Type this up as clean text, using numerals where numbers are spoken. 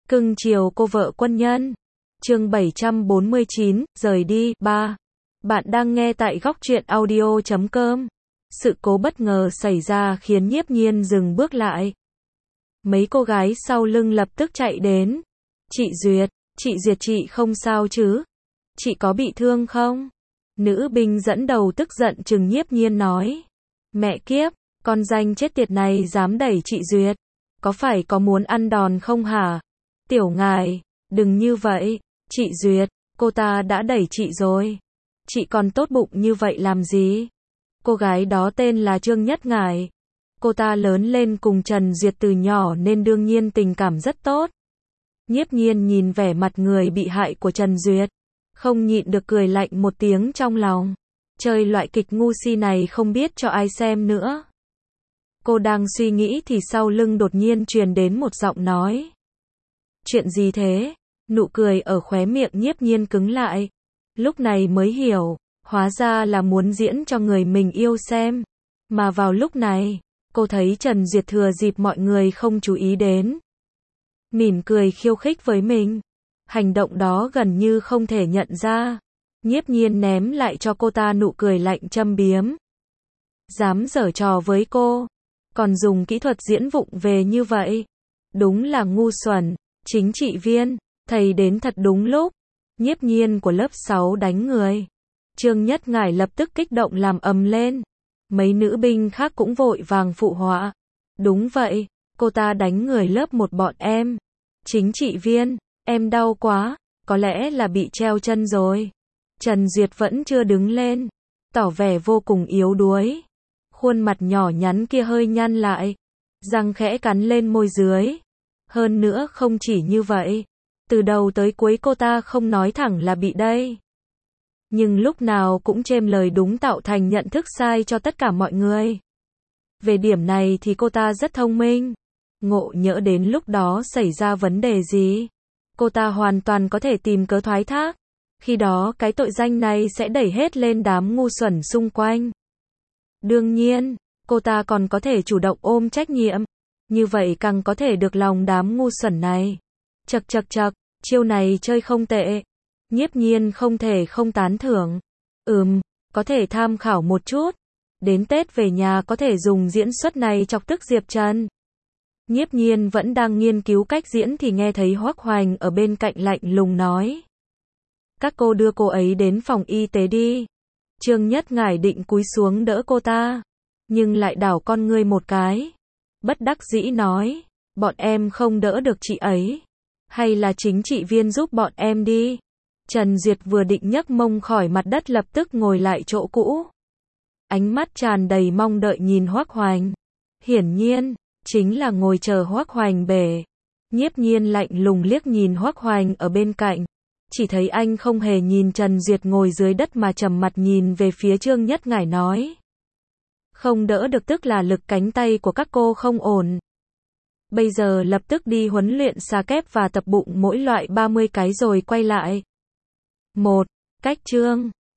Cưng chiều cô vợ quân nhân. Chương 749, rời đi, 3. Bạn đang nghe tại góc truyện audio.com. Sự cố bất ngờ xảy ra khiến Nhiếp Nhiên dừng bước lại. Mấy cô gái sau lưng lập tức chạy đến. Chị Duyệt, chị không sao chứ? Chị có bị thương không? Nữ binh dẫn đầu tức giận trừng Nhiếp Nhiên nói. Mẹ kiếp, con danh chết tiệt này dám đẩy chị Duyệt. Có phải có muốn ăn đòn không hả? Tiểu ngài, đừng như vậy. Chị Duyệt, cô ta đã đẩy chị rồi. Chị còn tốt bụng như vậy làm gì? Cô gái đó tên là Trương Nhất Ngải. Cô ta lớn lên cùng Trần Duyệt từ nhỏ nên đương nhiên tình cảm rất tốt. Nhiếp Nhiên nhìn vẻ mặt người bị hại của Trần Duyệt, không nhịn được cười lạnh một tiếng trong lòng. Chơi loại kịch ngu si này không biết cho ai xem nữa. Cô đang suy nghĩ thì sau lưng đột nhiên truyền đến một giọng nói. Chuyện gì thế? Nụ cười ở khóe miệng Nhiếp Nhiên cứng lại. Lúc này mới hiểu, hóa ra là muốn diễn cho người mình yêu xem. Mà vào lúc này, cô thấy Trần Duyệt thừa dịp mọi người không chú ý đến, mỉm cười khiêu khích với mình. Hành động đó gần như không thể nhận ra. Nhiếp Nhiên ném lại cho cô ta nụ cười lạnh châm biếm. Dám giở trò với cô, còn dùng kỹ thuật diễn vụng về như vậy. Đúng là ngu xuẩn. Chính trị viên, thầy đến thật đúng lúc. Nhiếp Nhiên của lớp 6 đánh người. Trương Nhất Ngải lập tức kích động làm ầm lên. Mấy nữ binh khác cũng vội vàng phụ họa. Đúng vậy, cô ta đánh người lớp 1 bọn em. Chính trị viên, em đau quá, có lẽ là bị treo chân rồi. Trần Duyệt vẫn chưa đứng lên, tỏ vẻ vô cùng yếu đuối. Khuôn mặt nhỏ nhắn kia hơi nhăn lại, răng khẽ cắn lên môi dưới. Hơn nữa không chỉ như vậy, từ đầu tới cuối cô ta không nói thẳng là bị đây. Nhưng lúc nào cũng chêm lời đúng tạo thành nhận thức sai cho tất cả mọi người. Về điểm này thì cô ta rất thông minh. Ngộ nhỡ đến lúc đó xảy ra vấn đề gì, cô ta hoàn toàn có thể tìm cớ thoái thác. Khi đó cái tội danh này sẽ đẩy hết lên đám ngu xuẩn xung quanh. Đương nhiên, cô ta còn có thể chủ động ôm trách nhiệm. Như vậy càng có thể được lòng đám ngu xuẩn này. Chậc, chiêu này chơi không tệ. Nhiếp Nhiên không thể không tán thưởng. Có thể tham khảo một chút. Đến Tết về nhà có thể dùng diễn xuất này chọc tức Diệp Trần. Nhiếp Nhiên vẫn đang nghiên cứu cách diễn thì nghe thấy Hoắc Hoành ở bên cạnh lạnh lùng nói. Các cô đưa cô ấy đến phòng y tế đi. Trương Nhất Ngải định cúi xuống đỡ cô ta, nhưng lại đảo con ngươi một cái. Bất đắc dĩ nói, bọn em không đỡ được chị ấy. Hay là chính trị viên giúp bọn em đi. Trần Duyệt vừa định nhấc mông khỏi mặt đất lập tức ngồi lại chỗ cũ. Ánh mắt tràn đầy mong đợi nhìn Hoắc Hoành. Hiển nhiên, chính là ngồi chờ Hoắc Hoành bể. Nhiếp Nhiên lạnh lùng liếc nhìn Hoắc Hoành ở bên cạnh. Chỉ thấy anh không hề nhìn Trần Duyệt ngồi dưới đất mà trầm mặt nhìn về phía Trương Nhất Ngải nói. Không đỡ được tức là lực cánh tay của các cô không ổn. Bây giờ lập tức đi huấn luyện xà kép và tập bụng mỗi loại 30 cái rồi quay lại. 1. Cách chương